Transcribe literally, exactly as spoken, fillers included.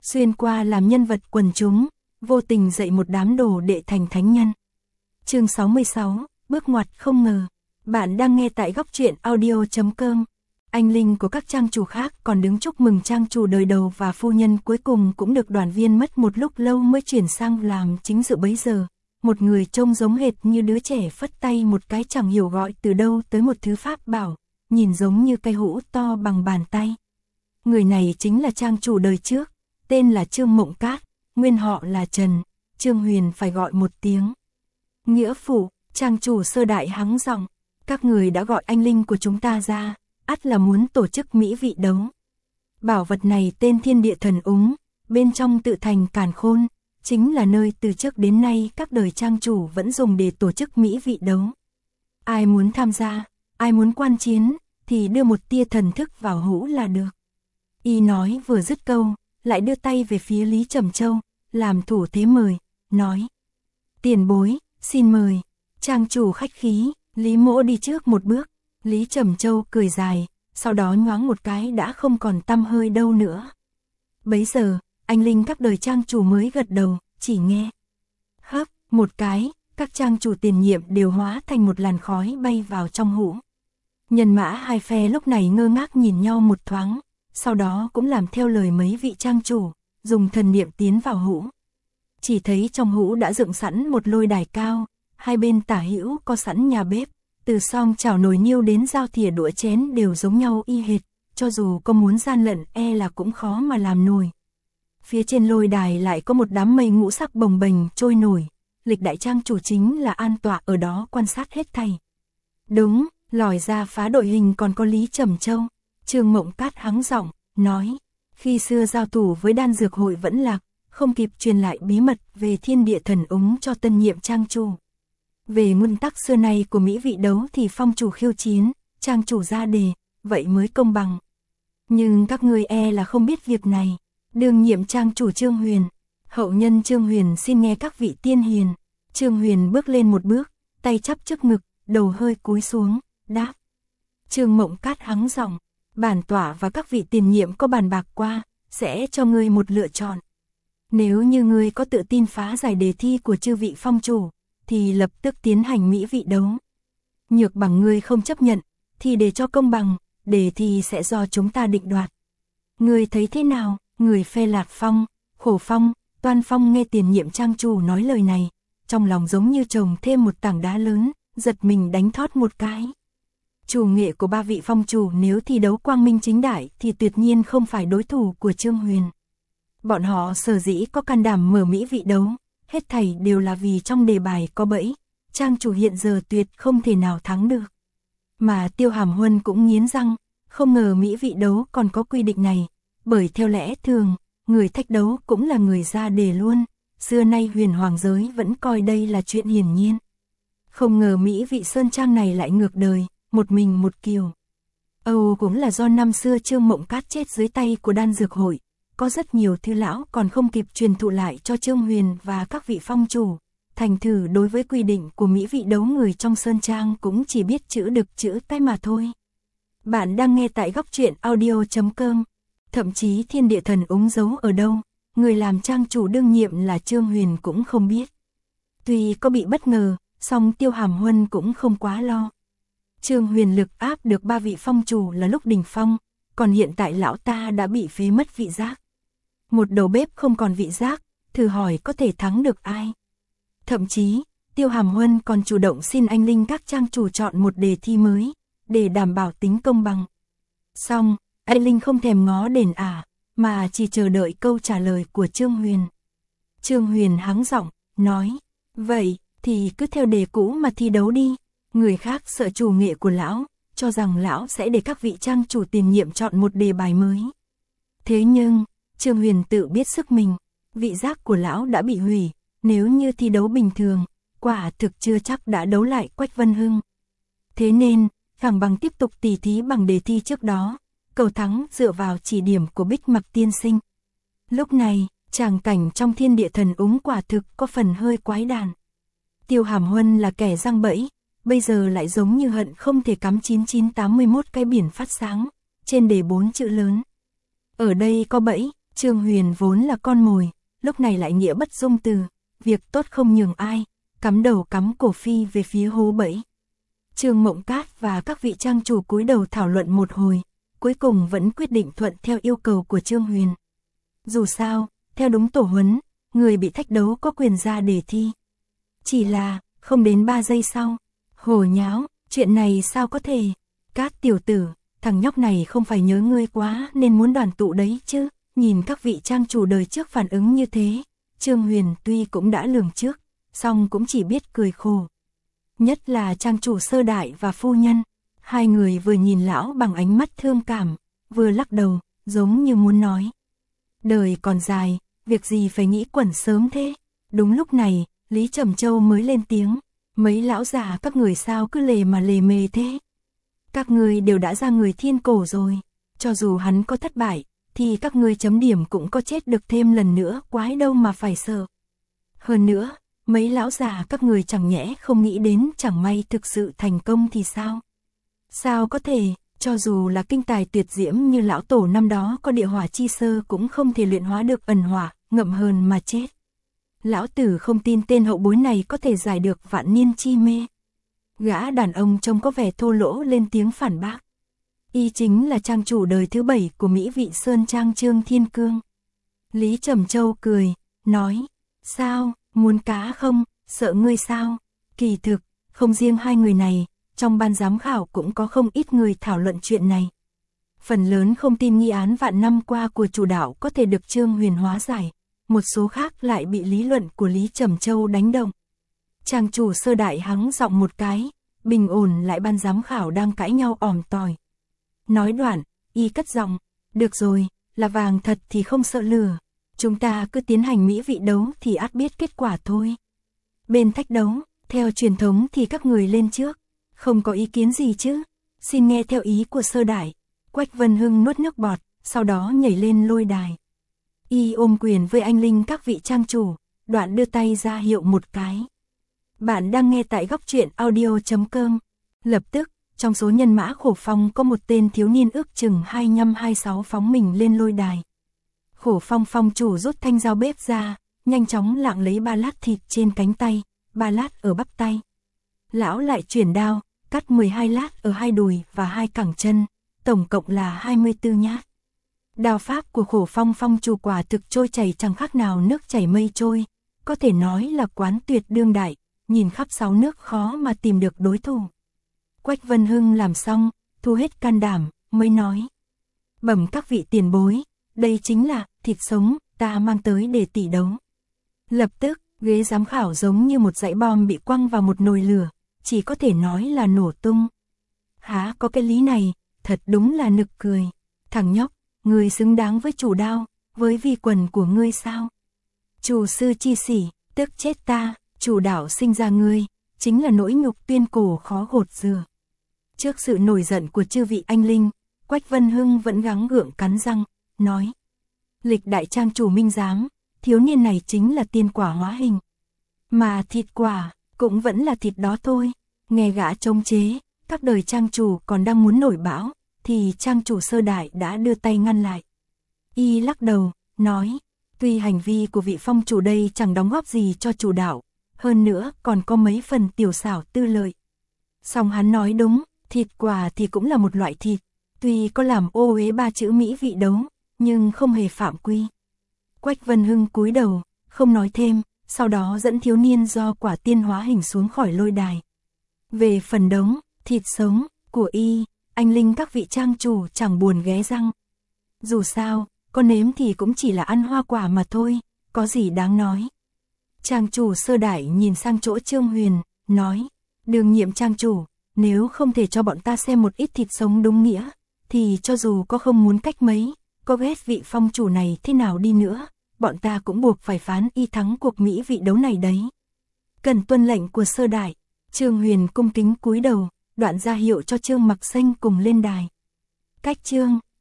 xuyên qua làm nhân vật quần chúng, vô tình dạy một đám đồ đệ thành thánh nhân. Chương sáu mươi sáu, bước ngoặt không ngờ. Bạn đang nghe tại góc truyện audio chấm com. Anh linh của các trang chủ khác còn đứng chúc mừng trang chủ đời đầu và phu nhân cuối cùng cũng được đoàn viên mất một lúc lâu mới chuyển sang làm chính sự bấy giờ. Một người trông giống hệt như đứa trẻ phất tay một cái chẳng hiểu gọi từ đâu tới một thứ pháp bảo, nhìn giống như cây hũ to bằng bàn tay. Người này chính là trang chủ đời trước, tên là Trương Mộng Cát, nguyên họ là Trần, Trương Huyền phải gọi một tiếng. Nghĩa phụ, trang chủ sơ đại hắng giọng, các người đã gọi anh linh của chúng ta ra, ắt là muốn tổ chức mỹ vị đấu. Bảo vật này tên Thiên Địa Thần Úng, bên trong tự thành Càn Khôn, chính là nơi từ trước đến nay các đời trang chủ vẫn dùng để tổ chức mỹ vị đấu. Ai muốn tham gia, ai muốn quan chiến, thì đưa một tia thần thức vào hũ là được. Y nói vừa dứt câu, lại đưa tay về phía Lý Trầm Châu, làm thủ thế mời, nói: tiền bối, xin mời. Trang chủ khách khí, Lý Mỗ đi trước một bước. Lý Trầm Châu cười dài, sau đó nhoáng một cái đã không còn tăm hơi đâu nữa. Bấy giờ, anh linh các đời trang chủ mới gật đầu, chỉ nghe hấp một cái, các trang chủ tiền nhiệm đều hóa thành một làn khói bay vào trong hũ. Nhân mã hai phe lúc này ngơ ngác nhìn nhau một thoáng, sau đó cũng làm theo lời mấy vị trang chủ, dùng thần niệm tiến vào hũ. Chỉ thấy trong hũ đã dựng sẵn một lôi đài cao, hai bên tả hữu có sẵn nhà bếp, từ song chảo nồi niêu đến dao thìa đũa chén đều giống nhau y hệt, cho dù có muốn gian lận e là cũng khó mà làm nổi. Phía trên lôi đài lại có một đám mây ngũ sắc bồng bềnh trôi nổi, lịch đại trang chủ chính là an tọa ở đó quan sát hết thảy. Đúng, lòi ra phá đội hình còn có Lý Trầm Châu. Trương Mộng Cát hắng giọng, nói: khi xưa giao thủ với đan dược hội vẫn lạc, không kịp truyền lại bí mật về Thiên Địa Thần Úng cho tân nhiệm trang chủ. Về nguyên tắc xưa nay của mỹ vị đấu thì phong chủ khiêu chiến, trang chủ ra đề, vậy mới công bằng. Nhưng các ngươi e là không biết việc này. Đương nhiệm trang chủ Trương Huyền, hậu nhân Trương Huyền xin nghe các vị tiên hiền. Trương Huyền bước lên một bước, tay chắp trước ngực, đầu hơi cúi xuống, đáp. Trương Mộng Cát hắng giọng, bản tỏa và các vị tiền nhiệm có bàn bạc qua, sẽ cho ngươi một lựa chọn. Nếu như ngươi có tự tin phá giải đề thi của chư vị phong chủ, thì lập tức tiến hành mỹ vị đấu. Nhược bằng ngươi không chấp nhận, thì để cho công bằng, đề thi sẽ do chúng ta định đoạt. Ngươi thấy thế nào? Người phe Lạc Phong, Khổ Phong, Toan Phong nghe tiền nhiệm trang chủ nói lời này, trong lòng giống như chồng thêm một tảng đá lớn, giật mình đánh thót một cái. Chủ nghệ của ba vị phong chủ nếu thi đấu quang minh chính đại thì tuyệt nhiên không phải đối thủ của Trương Huyền. Bọn họ sở dĩ có can đảm mở mỹ vị đấu, hết thảy đều là vì trong đề bài có bẫy, trang chủ hiện giờ tuyệt không thể nào thắng được. Mà Tiêu Hàm Huân cũng nghiến răng, không ngờ mỹ vị đấu còn có quy định này, bởi theo lẽ thường, người thách đấu cũng là người ra đề luôn, xưa nay huyền hoàng giới vẫn coi đây là chuyện hiển nhiên. Không ngờ mỹ vị sơn trang này lại ngược đời, một mình một kiều. Âu cũng là do năm xưa Trương Mộng Cát chết dưới tay của đan dược hội, có rất nhiều thứ lão còn không kịp truyền thụ lại cho Trương Huyền và các vị phong chủ. Thành thử đối với quy định của mỹ vị đấu người trong sơn trang cũng chỉ biết chữ đực chữ cái mà thôi. Bạn đang nghe tại góc truyện audio chấm com. Thậm chí Thiên Địa Thần Úng giấu ở đâu, người làm trang chủ đương nhiệm là Trương Huyền cũng không biết. Tuy có bị bất ngờ, song Tiêu Hàm Huân cũng không quá lo. Trương Huyền lực áp được ba vị phong chủ là lúc đỉnh phong, còn hiện tại lão ta đã bị phế mất vị giác. Một đầu bếp không còn vị giác, thử hỏi có thể thắng được ai. Thậm chí, Tiêu Hàm Huân còn chủ động xin anh linh các trang chủ chọn một đề thi mới, để đảm bảo tính công bằng. Xong, anh linh không thèm ngó đền ả, mà chỉ chờ đợi câu trả lời của Trương Huyền. Trương Huyền hắng giọng, nói, vậy thì cứ theo đề cũ mà thi đấu đi. Người khác sợ chủ nghệ của lão, cho rằng lão sẽ để các vị trang chủ tiền nhiệm chọn một đề bài mới. Thế nhưng, Trương Huyền tự biết sức mình, vị giác của lão đã bị hủy, nếu như thi đấu bình thường, quả thực chưa chắc đã đấu lại Quách Vân Hưng. Thế nên, chẳng bằng tiếp tục tỉ thí bằng đề thi trước đó, cầu thắng dựa vào chỉ điểm của Bích Mặc tiên sinh. Lúc này, tràng cảnh trong Thiên Địa Thần Úng quả thực có phần hơi quái đản. Tiêu Hàm Huân là kẻ giăng bẫy, bây giờ lại giống như hận không thể cắm chín chín tám mươi mốt cái biển phát sáng, trên đề bốn chữ lớn. Ở đây có bẫy, Trương Huyền vốn là con mồi, lúc này lại nghĩa bất dung từ, việc tốt không nhường ai, cắm đầu cắm cổ phi về phía hố bẫy. Trương Mộng Cát và các vị trang chủ cúi đầu thảo luận một hồi, cuối cùng vẫn quyết định thuận theo yêu cầu của Trương Huyền. Dù sao, theo đúng tổ huấn, người bị thách đấu có quyền ra đề thi. Chỉ là, không đến ba giây sau, hồ nháo, chuyện này sao có thể? Cát tiểu tử, thằng nhóc này không phải nhớ ngươi quá nên muốn đoàn tụ đấy chứ? Nhìn các vị trang chủ đời trước phản ứng như thế, Trương Huyền tuy cũng đã lường trước, song cũng chỉ biết cười khổ. Nhất là trang chủ Sơ Đại và phu nhân, hai người vừa nhìn lão bằng ánh mắt thương cảm, vừa lắc đầu, giống như muốn nói. Đời còn dài, việc gì phải nghĩ quẩn sớm thế? Đúng lúc này, Lý Trầm Châu mới lên tiếng, mấy lão già các người sao cứ lề mà lề mề thế? Các người đều đã ra người thiên cổ rồi, cho dù hắn có thất bại, thì các ngươi chấm điểm cũng có chết được thêm lần nữa, quái đâu mà phải sợ. Hơn nữa, mấy lão già các người chẳng nhẽ không nghĩ đến chẳng may thực sự thành công thì sao? Sao có thể, cho dù là kinh tài tuyệt diễm như lão tổ năm đó có địa hỏa chi sơ cũng không thể luyện hóa được ẩn hỏa, ngậm hờn mà chết. Lão tử không tin tên hậu bối này có thể giải được vạn niên chi mê. Gã đàn ông trông có vẻ thô lỗ lên tiếng phản bác. Y chính là trang chủ đời thứ bảy của Mỹ Vị Sơn Trang Trương Thiên Cương. Lý Trầm Châu cười, nói, sao, muốn cá không, sợ ngươi sao? Kỳ thực, không riêng hai người này, trong ban giám khảo cũng có không ít người thảo luận chuyện này. Phần lớn không tin nghi án vạn năm qua của chủ đạo có thể được Trương Huyền hóa giải, một số khác lại bị lý luận của Lý Trầm Châu đánh động. Trang chủ Sơ Đại hắng giọng một cái, bình ổn lại ban giám khảo đang cãi nhau ỏm tỏi. Nói đoạn, y cất giọng, được rồi, là vàng thật thì không sợ lửa. Chúng ta cứ tiến hành mỹ vị đấu thì ắt biết kết quả thôi. Bên thách đấu, theo truyền thống thì các người lên trước, không có ý kiến gì chứ? Xin nghe theo ý của Sơ Đại. Quách Vân Hưng nuốt nước bọt, sau đó nhảy lên lôi đài. Y ôm quyền với anh Linh các vị trang chủ, đoạn đưa tay ra hiệu một cái. Bạn đang nghe tại góc truyện audio chấm com. Lập tức, trong số nhân mã Khổ Phong có một tên thiếu niên ước chừng hai lăm hai sáu phóng mình lên lôi đài. Khổ Phong phong chủ rút thanh dao bếp ra, nhanh chóng lạng lấy ba lát thịt trên cánh tay, ba lát ở bắp tay. Lão lại chuyển đao, cắt mười hai lát ở hai đùi và hai cẳng chân, tổng cộng là hai mươi tư nhát. Đao pháp của Khổ Phong phong chủ quả thực trôi chảy chẳng khác nào nước chảy mây trôi, có thể nói là quán tuyệt đương đại, nhìn khắp sáu nước khó mà tìm được đối thủ. Quách Vân Hưng làm xong, thu hết can đảm, mới nói. Bẩm các vị tiền bối, đây chính là thịt sống ta mang tới để tỷ đấu. Lập tức, ghế giám khảo giống như một dãy bom bị quăng vào một nồi lửa, chỉ có thể nói là nổ tung. Há có cái lý này, thật đúng là nực cười. Thằng nhóc, ngươi xứng đáng với chủ đao, với vi quần của ngươi sao? Chủ sư chi sỉ, tức chết ta, chủ đạo sinh ra ngươi, chính là nỗi nhục tuyên cổ khó gột rửa. Trước sự nổi giận của chư vị anh linh, Quách Vân Hưng vẫn gắng gượng cắn răng, nói. Lịch đại trang chủ minh giám, thiếu niên này chính là tiên quả hóa hình. Mà thịt quả, cũng vẫn là thịt đó thôi. Nghe gã chống chế, các đời trang chủ còn đang muốn nổi bão, thì trang chủ Sơ Đại đã đưa tay ngăn lại. Y lắc đầu, nói, tuy hành vi của vị phong chủ đây chẳng đóng góp gì cho chủ đạo, hơn nữa còn có mấy phần tiểu xảo tư lợi. Song hắn nói đúng, thịt quả thì cũng là một loại thịt, tuy có làm ô uế ba chữ mỹ vị đấu, nhưng không hề phạm quy. Quách Vân Hưng cúi đầu, không nói thêm, sau đó dẫn thiếu niên do quả tiên hóa hình xuống khỏi lôi đài. Về phần đống, thịt sống, của y, anh linh các vị trang chủ chẳng buồn ghé răng. Dù sao, có nếm thì cũng chỉ là ăn hoa quả mà thôi, có gì đáng nói. Trang chủ Sơ Đại nhìn sang chỗ Trương Huyền, nói, đương nhiệm trang chủ, nếu không thể cho bọn ta xem một ít thịt sống đúng nghĩa, thì cho dù có không muốn cách mấy, có ghét vị phong chủ này thế nào đi nữa, bọn ta cũng buộc phải phán y thắng cuộc mỹ vị đấu này đấy. Cần tuân lệnh của Sơ Đại. Trương Huyền cung kính cúi đầu, đoạn ra hiệu cho Trương Mặc Xanh cùng lên đài. Cách Trương,